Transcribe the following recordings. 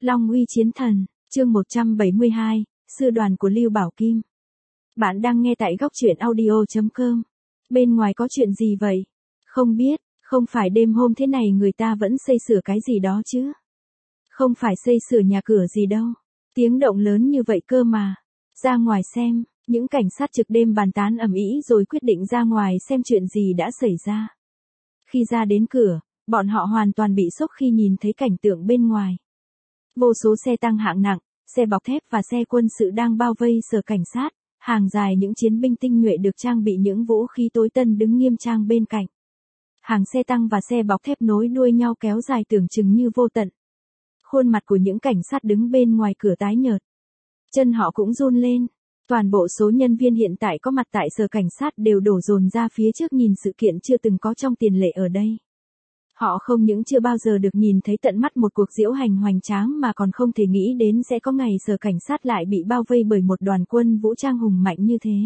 Long uy chiến thần, chương 172, sư đoàn của Lưu Bảo Kim. Bạn đang nghe tại góc truyện audio.com. Bên ngoài có chuyện gì vậy? Không biết, không phải đêm hôm thế này người ta vẫn xây sửa cái gì đó chứ? Không phải xây sửa nhà cửa gì đâu. Tiếng động lớn như vậy cơ mà. Ra ngoài xem, những cảnh sát trực đêm bàn tán ầm ĩ rồi quyết định ra ngoài xem chuyện gì đã xảy ra. Khi ra đến cửa, bọn họ hoàn toàn bị sốc khi nhìn thấy cảnh tượng bên ngoài. Vô số xe tăng hạng nặng, xe bọc thép và xe quân sự đang bao vây sở cảnh sát, hàng dài những chiến binh tinh nhuệ được trang bị những vũ khí tối tân đứng nghiêm trang bên cạnh. Hàng xe tăng và xe bọc thép nối đuôi nhau kéo dài tưởng chừng như vô tận. Khuôn mặt của những cảnh sát đứng bên ngoài cửa tái nhợt. Chân họ cũng run lên. Toàn bộ số nhân viên hiện tại có mặt tại sở cảnh sát đều đổ dồn ra phía trước nhìn sự kiện chưa từng có trong tiền lệ ở đây. Họ không những chưa bao giờ được nhìn thấy tận mắt một cuộc diễu hành hoành tráng mà còn không thể nghĩ đến sẽ có ngày sở cảnh sát lại bị bao vây bởi một đoàn quân vũ trang hùng mạnh như thế.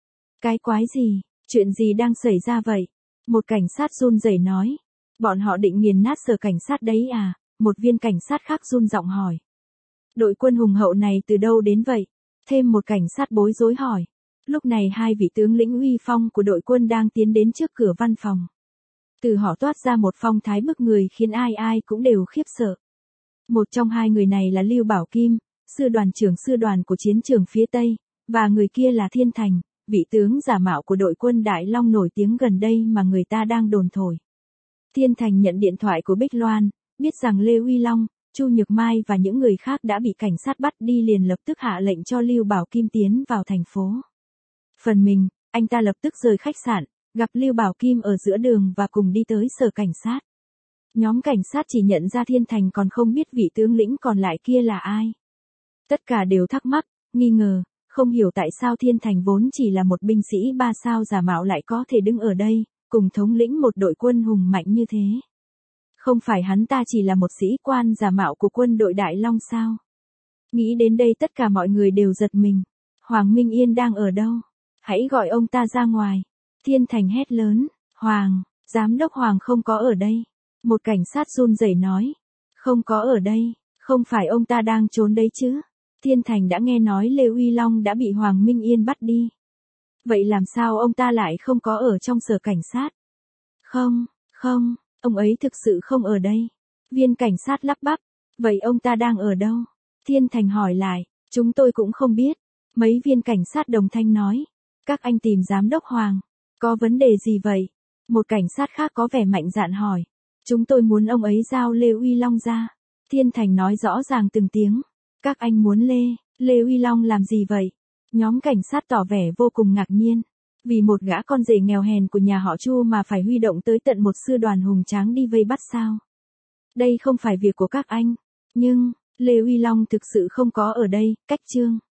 Cái quái gì? Chuyện gì đang xảy ra vậy? Một cảnh sát run rẩy nói. Bọn họ định nghiền nát sở cảnh sát đấy à? Một viên cảnh sát khác run giọng hỏi. Đội quân hùng hậu này từ đâu đến vậy? Thêm một cảnh sát bối rối hỏi. Lúc này hai vị tướng lĩnh uy phong của đội quân đang tiến đến trước cửa văn phòng. Từ họ toát ra một phong thái bức người khiến ai ai cũng đều khiếp sợ. Một trong hai người này là Lưu Bảo Kim, sư đoàn của chiến trường phía Tây, và người kia là Thiên Thành, vị tướng giả mạo của đội quân Đại Long nổi tiếng gần đây mà người ta đang đồn thổi. Thiên Thành nhận điện thoại của Bích Loan, biết rằng Lê Uy Long, Chu Nhược Mai và những người khác đã bị cảnh sát bắt đi liền lập tức hạ lệnh cho Lưu Bảo Kim tiến vào thành phố. Phần mình, anh ta lập tức rời khách sạn, gặp Lưu Bảo Kim ở giữa đường và cùng đi tới sở cảnh sát. Nhóm cảnh sát chỉ nhận ra Thiên Thành còn không biết vị tướng lĩnh còn lại kia là ai. Tất cả đều thắc mắc, nghi ngờ, không hiểu tại sao Thiên Thành vốn chỉ là một binh sĩ 3 sao giả mạo lại có thể đứng ở đây, cùng thống lĩnh một đội quân hùng mạnh như thế. Không phải hắn ta chỉ là một sĩ quan giả mạo của quân đội Đại Long sao? Nghĩ đến đây tất cả mọi người đều giật mình. Hoàng Minh Yên đang ở đâu? Hãy gọi ông ta ra ngoài. Thiên Thành hét lớn. Hoàng, giám đốc Hoàng không có ở đây. Một cảnh sát run rẩy nói. Không có ở đây, không phải ông ta đang trốn đấy chứ? Thiên Thành đã nghe nói Lê Uy Long đã bị Hoàng Minh Yên bắt đi. Vậy làm sao ông ta lại không có ở trong sở cảnh sát? Không, ông ấy thực sự không ở đây. Viên cảnh sát lắp bắp. Vậy ông ta đang ở đâu? Thiên Thành hỏi lại. Chúng tôi cũng không biết. Mấy viên cảnh sát đồng thanh nói. Các anh tìm giám đốc Hoàng. Có vấn đề gì vậy? Một cảnh sát khác có vẻ mạnh dạn hỏi. Chúng tôi muốn ông ấy giao Lê Uy Long ra. Thiên Thành nói rõ ràng từng tiếng. Các anh muốn Lê Uy Long làm gì vậy? Nhóm cảnh sát tỏ vẻ vô cùng ngạc nhiên. Vì một gã con rể nghèo hèn của nhà họ Chu mà phải huy động tới tận một sư đoàn hùng tráng đi vây bắt sao? Đây không phải việc của các anh. Nhưng, Lê Uy Long thực sự không có ở đây, cách chương.